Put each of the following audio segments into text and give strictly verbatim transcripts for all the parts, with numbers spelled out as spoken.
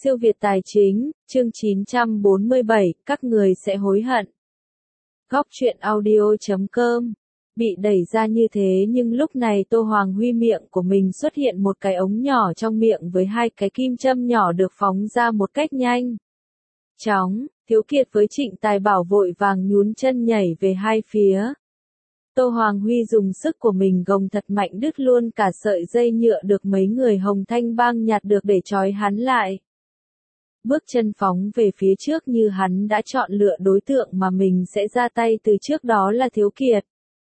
Siêu Việt Tài Chính, chương chín trăm bốn mươi bảy, các người sẽ hối hận. Góc truyện audio chấm com. Bị đẩy ra như thế nhưng lúc này Tô Hoàng Huy miệng của mình xuất hiện một cái ống nhỏ trong miệng với hai cái kim châm nhỏ được phóng ra một cách nhanh chóng. Thiếu Kiệt với Trịnh Tài Bảo vội vàng nhún chân nhảy về hai phía. Tô Hoàng Huy dùng sức của mình gồng thật mạnh đứt luôn cả sợi dây nhựa được mấy người Hồng Thanh Bang nhặt được để trói hắn lại. Bước chân phóng về phía trước như hắn đã chọn lựa đối tượng mà mình sẽ ra tay từ trước, đó là Thiếu Kiệt.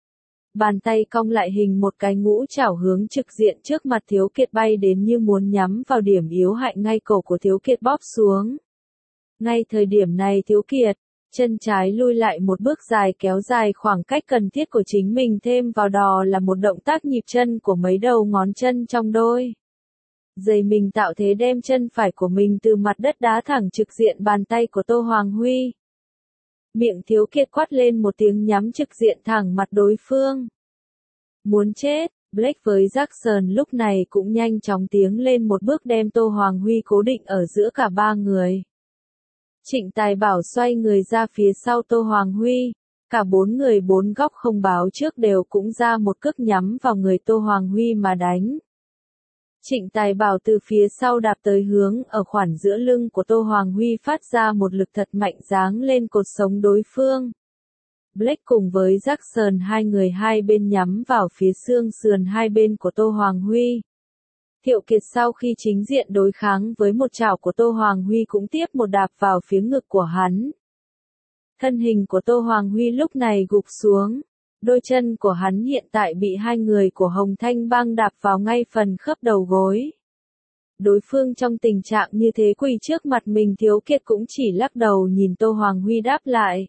Bàn tay cong lại hình một cái ngũ chảo hướng trực diện trước mặt Thiếu Kiệt bay đến như muốn nhắm vào điểm yếu hại ngay cổ của Thiếu Kiệt bóp xuống. Ngay thời điểm này Thiếu Kiệt, chân trái lui lại một bước dài kéo dài khoảng cách cần thiết của chính mình, thêm vào đó là một động tác nhịp chân của mấy đầu ngón chân trong đôi giày mình, tạo thế đem chân phải của mình từ mặt đất đá thẳng trực diện bàn tay của Tô Hoàng Huy. Miệng Thiếu Kiệt quát lên một tiếng nhắm trực diện thẳng mặt đối phương. Muốn chết, Blake với Jackson lúc này cũng nhanh chóng tiến lên một bước đem Tô Hoàng Huy cố định ở giữa cả ba người. Trịnh Tài Bảo xoay người ra phía sau Tô Hoàng Huy, cả bốn người bốn góc không báo trước đều cũng ra một cước nhắm vào người Tô Hoàng Huy mà đánh. Trịnh Tài Bảo từ phía sau đạp tới hướng ở khoảng giữa lưng của Tô Hoàng Huy, phát ra một lực thật mạnh giáng lên cột sống đối phương. Blake cùng với Jackson hai người hai bên nhắm vào phía xương sườn hai bên của Tô Hoàng Huy. Thiệu Kiệt sau khi chính diện đối kháng với một chảo của Tô Hoàng Huy cũng tiếp một đạp vào phía ngực của hắn. Thân hình của Tô Hoàng Huy lúc này gục xuống. Đôi chân của hắn hiện tại bị hai người của Hồng Thanh Bang đạp vào ngay phần khớp đầu gối. Đối phương trong tình trạng như thế quỳ trước mặt mình, Thiếu Kiệt cũng chỉ lắc đầu nhìn Tô Hoàng Huy đáp lại.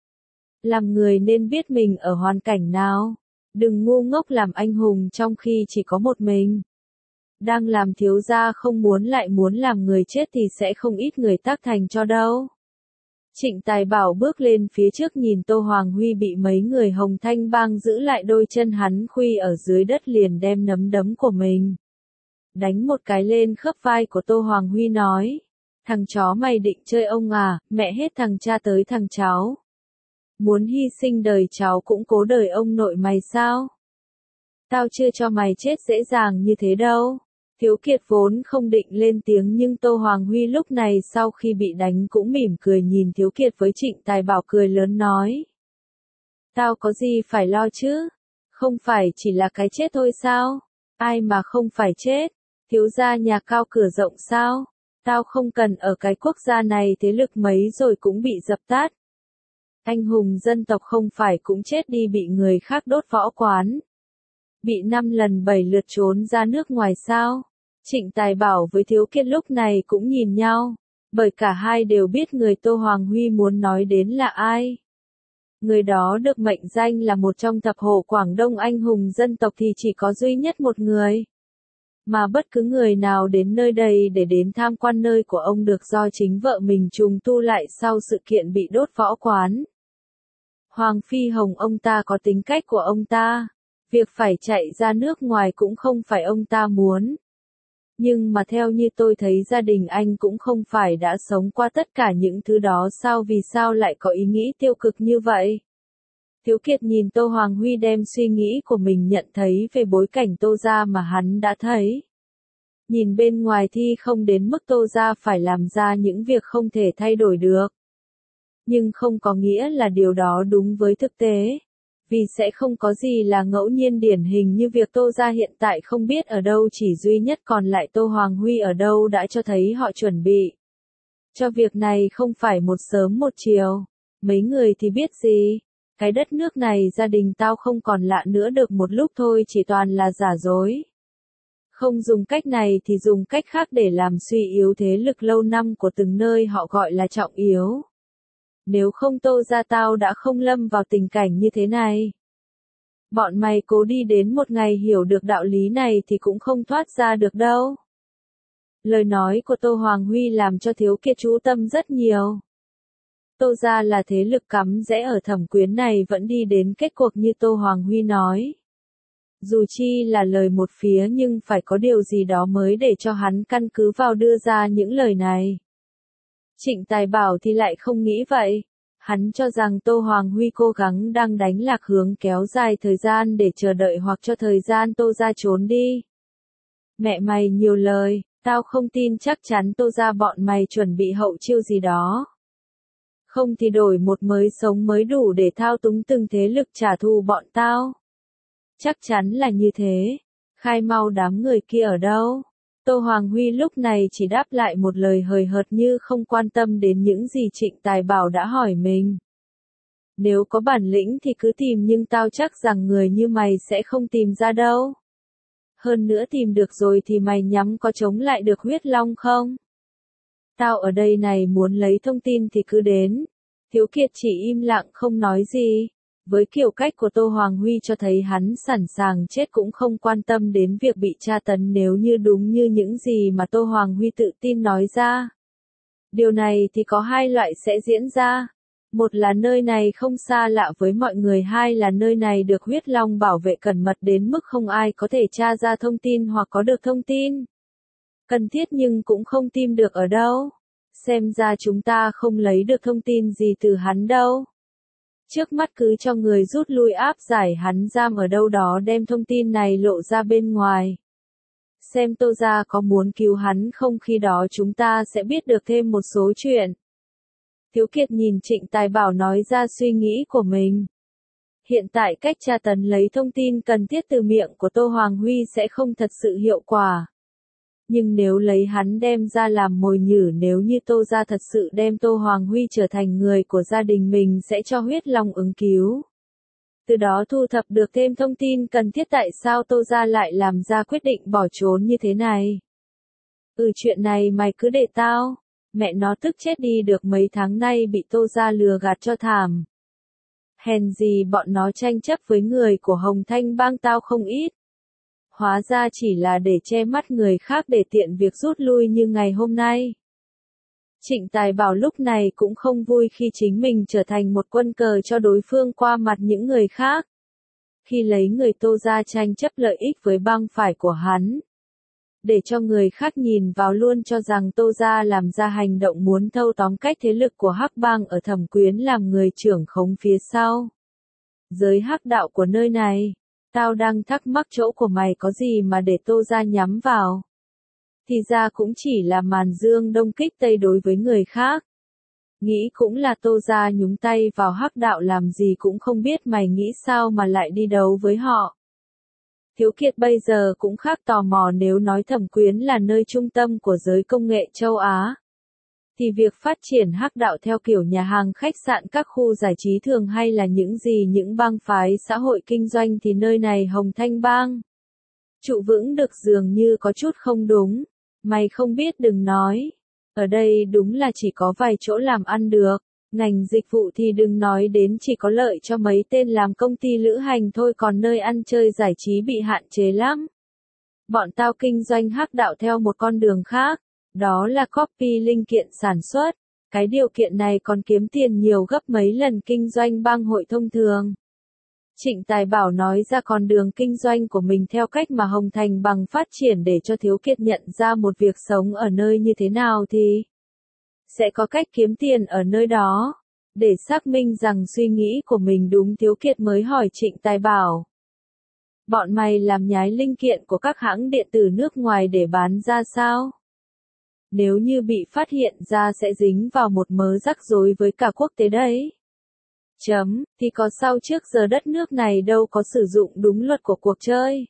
Làm người nên biết mình ở hoàn cảnh nào. Đừng ngu ngốc làm anh hùng trong khi chỉ có một mình. Đang làm thiếu gia không muốn lại muốn làm người chết thì sẽ không ít người tác thành cho đâu. Trịnh Tài Bảo bước lên phía trước nhìn Tô Hoàng Huy bị mấy người Hồng Thanh Bang giữ lại đôi chân hắn khuy ở dưới đất, liền đem nắm đấm của mình đánh một cái lên khớp vai của Tô Hoàng Huy nói. Thằng chó mày định chơi ông à, mẹ hết thằng cha tới thằng cháu. Muốn hy sinh đời cháu cũng cố đời ông nội mày sao? Tao chưa cho mày chết dễ dàng như thế đâu. Thiếu Kiệt vốn không định lên tiếng nhưng Tô Hoàng Huy lúc này sau khi bị đánh cũng mỉm cười nhìn Thiếu Kiệt với Trịnh Tài Bảo cười lớn nói. Tao có gì phải lo chứ? Không phải chỉ là cái chết thôi sao? Ai mà không phải chết? Thiếu gia nhà cao cửa rộng sao? Tao không cần ở cái quốc gia này thế lực mấy rồi cũng bị dập tắt. Anh hùng dân tộc không phải cũng chết đi bị người khác đốt võ quán. Bị năm lần bảy lượt trốn ra nước ngoài sao? Trịnh Tài Bảo với Thiếu Kiệt lúc này cũng nhìn nhau, bởi cả hai đều biết người Tô Hoàng Huy muốn nói đến là ai. Người đó được mệnh danh là một trong thập hổ Quảng Đông anh hùng dân tộc thì chỉ có duy nhất một người. Mà bất cứ người nào đến nơi đây để đến tham quan nơi của ông được do chính vợ mình trùng tu lại sau sự kiện bị đốt võ quán. Hoàng Phi Hồng ông ta có tính cách của ông ta, việc phải chạy ra nước ngoài cũng không phải ông ta muốn. Nhưng mà theo như tôi thấy gia đình anh cũng không phải đã sống qua tất cả những thứ đó sao, vì sao lại có ý nghĩ tiêu cực như vậy? Thiếu Kiệt nhìn Tô Hoàng Huy đem suy nghĩ của mình nhận thấy về bối cảnh Tô gia mà hắn đã thấy. Nhìn bên ngoài thì không đến mức Tô gia phải làm ra những việc không thể thay đổi được. Nhưng không có nghĩa là điều đó đúng với thực tế. Vì sẽ không có gì là ngẫu nhiên điển hình như việc Tô gia hiện tại không biết ở đâu chỉ duy nhất còn lại Tô Hoàng Huy ở đâu đã cho thấy họ chuẩn bị cho việc này không phải một sớm một chiều. Mấy người thì biết gì, cái đất nước này gia đình tao không còn lạ nữa được một lúc thôi, chỉ toàn là giả dối. Không dùng cách này thì dùng cách khác để làm suy yếu thế lực lâu năm của từng nơi họ gọi là trọng yếu. Nếu không Tô gia tao đã không lâm vào tình cảnh như thế này. Bọn mày cố đi đến một ngày hiểu được đạo lý này thì cũng không thoát ra được đâu. Lời nói của Tô Hoàng Huy làm cho Thiếu Kiệt chú tâm rất nhiều. Tô gia là thế lực cắm rẽ ở Thẩm Quyến này vẫn đi đến kết cuộc như Tô Hoàng Huy nói. Dù chi là lời một phía nhưng phải có điều gì đó mới để cho hắn căn cứ vào đưa ra những lời này. Trịnh Tài Bảo thì lại không nghĩ vậy. Hắn cho rằng Tô Hoàng Huy cố gắng đang đánh lạc hướng kéo dài thời gian để chờ đợi hoặc cho thời gian Tô gia trốn đi. Mẹ mày nhiều lời, tao không tin chắc chắn Tô gia bọn mày chuẩn bị hậu chiêu gì đó. Không thì đổi một mới sống mới đủ để thao túng từng thế lực trả thù bọn tao. Chắc chắn là như thế. Khai mau đám người kia ở đâu? Tô Hoàng Huy lúc này chỉ đáp lại một lời hời hợt như không quan tâm đến những gì Trịnh Tài Bảo đã hỏi mình. Nếu có bản lĩnh thì cứ tìm nhưng tao chắc rằng người như mày sẽ không tìm ra đâu. Hơn nữa tìm được rồi thì mày nhắm có chống lại được huyết long không? Tao ở đây này muốn lấy thông tin thì cứ đến. Thiếu Kiệt chỉ im lặng không nói gì. Với kiểu cách của Tô Hoàng Huy cho thấy hắn sẵn sàng chết cũng không quan tâm đến việc bị tra tấn nếu như đúng như những gì mà Tô Hoàng Huy tự tin nói ra. Điều này thì có hai loại sẽ diễn ra. Một là nơi này không xa lạ với mọi người, hai là nơi này được huyết long bảo vệ cẩn mật đến mức không ai có thể tra ra thông tin hoặc có được thông tin cần thiết nhưng cũng không tìm được ở đâu. Xem ra chúng ta không lấy được thông tin gì từ hắn đâu. Trước mắt cứ cho người rút lui áp giải hắn giam ở đâu đó đem thông tin này lộ ra bên ngoài. Xem Tô gia có muốn cứu hắn không, khi đó chúng ta sẽ biết được thêm một số chuyện. Thiếu Kiệt nhìn Trịnh Tài Bảo nói ra suy nghĩ của mình. Hiện tại cách tra tấn lấy thông tin cần thiết từ miệng của Tô Hoàng Huy sẽ không thật sự hiệu quả. Nhưng nếu lấy hắn đem ra làm mồi nhử, nếu như Tô gia thật sự đem Tô Hoàng Huy trở thành người của gia đình mình sẽ cho huyết long ứng cứu. Từ đó thu thập được thêm thông tin cần thiết tại sao Tô gia lại làm ra quyết định bỏ trốn như thế này. Ừ, chuyện này mày cứ để tao. Mẹ nó tức chết đi được, mấy tháng nay bị Tô gia lừa gạt cho thảm. Hèn gì bọn nó tranh chấp với người của Hồng Thanh Bang tao không ít. Hóa ra chỉ là để che mắt người khác để tiện việc rút lui như ngày hôm nay. Trịnh Tài Bảo lúc này cũng không vui khi chính mình trở thành một quân cờ cho đối phương qua mặt những người khác. Khi lấy người Tô gia tranh chấp lợi ích với bang phải của hắn. Để cho người khác nhìn vào luôn cho rằng Tô gia làm ra hành động muốn thâu tóm cách thế lực của Hắc Bang ở Thẩm Quyến làm người trưởng khống phía sau. Giới hắc đạo của nơi này. Tao đang thắc mắc chỗ của mày có gì mà để Tô gia nhắm vào. Thì ra cũng chỉ là màn dương đông kích tây đối với người khác. Nghĩ cũng là Tô gia nhúng tay vào hắc đạo làm gì cũng không biết, mày nghĩ sao mà lại đi đấu với họ. Thiếu Kiệt bây giờ cũng khác tò mò, nếu nói Thẩm Quyến là nơi trung tâm của giới công nghệ châu Á. Thì việc phát triển hắc đạo theo kiểu nhà hàng khách sạn các khu giải trí thường hay là những gì những bang phái xã hội kinh doanh thì nơi này Hồng Thanh Bang. Trụ vững được dường như có chút không đúng. Mày không biết đừng nói. Ở đây đúng là chỉ có vài chỗ làm ăn được. Ngành dịch vụ thì đừng nói đến, chỉ có lợi cho mấy tên làm công ty lữ hành thôi, còn nơi ăn chơi giải trí bị hạn chế lắm. Bọn tao kinh doanh hắc đạo theo một con đường khác. Đó là copy linh kiện sản xuất. Cái điều kiện này còn kiếm tiền nhiều gấp mấy lần kinh doanh bang hội thông thường. Trịnh Tài Bảo nói ra con đường kinh doanh của mình theo cách mà Hồng Thành bằng phát triển để cho Thiếu Kiệt nhận ra một việc sống ở nơi như thế nào thì sẽ có cách kiếm tiền ở nơi đó. Để xác minh rằng suy nghĩ của mình đúng, Thiếu Kiệt mới hỏi Trịnh Tài Bảo. Bọn mày làm nhái linh kiện của các hãng điện tử nước ngoài để bán ra sao? Nếu như bị phát hiện ra sẽ dính vào một mớ rắc rối với cả quốc tế đấy. Chấm, thì có sao trước giờ đất nước này đâu có sử dụng đúng luật của cuộc chơi.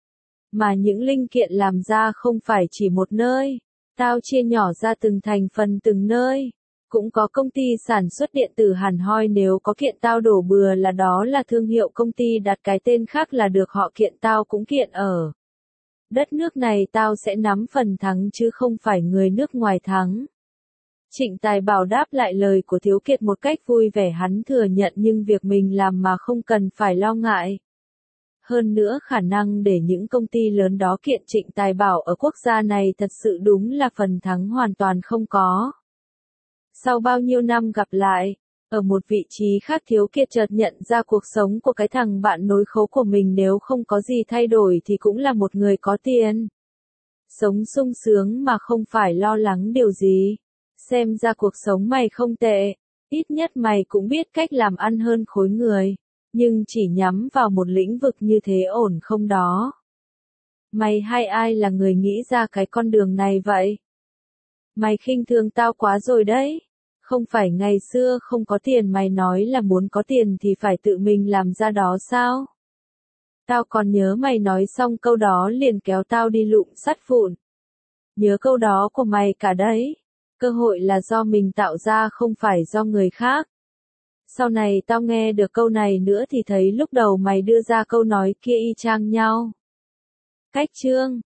Mà những linh kiện làm ra không phải chỉ một nơi. Tao chia nhỏ ra từng thành phần từng nơi. Cũng có công ty sản xuất điện tử hẳn hoi, nếu có kiện tao đổ bừa là đó là thương hiệu công ty đặt cái tên khác là được, họ kiện tao cũng kiện ở. Đất nước này tao sẽ nắm phần thắng chứ không phải người nước ngoài thắng. Trịnh Tài Bảo đáp lại lời của Thiếu Kiệt một cách vui vẻ, hắn thừa nhận nhưng việc mình làm mà không cần phải lo ngại. Hơn nữa khả năng để những công ty lớn đó kiện Trịnh Tài Bảo ở quốc gia này thật sự đúng là phần thắng hoàn toàn không có. Sau bao nhiêu năm gặp lại, Ở một vị trí khác Thiếu Kiệt chợt nhận ra cuộc sống của cái thằng bạn nối khố của mình nếu không có gì thay đổi thì cũng là một người có tiền. Sống sung sướng mà không phải lo lắng điều gì. Xem ra cuộc sống mày không tệ. Ít nhất mày cũng biết cách làm ăn hơn khối người. Nhưng chỉ nhắm vào một lĩnh vực như thế ổn không đó? Mày hay ai là người nghĩ ra cái con đường này vậy? Mày khinh thường tao quá rồi đấy. Không phải ngày xưa không có tiền mày nói là muốn có tiền thì phải tự mình làm ra đó sao? Tao còn nhớ mày nói xong câu đó liền kéo tao đi lụm sắt vụn. Nhớ câu đó của mày cả đấy. Cơ hội là do mình tạo ra không phải do người khác. Sau này tao nghe được câu này nữa thì thấy lúc đầu mày đưa ra câu nói kia y chang nhau. Cách chương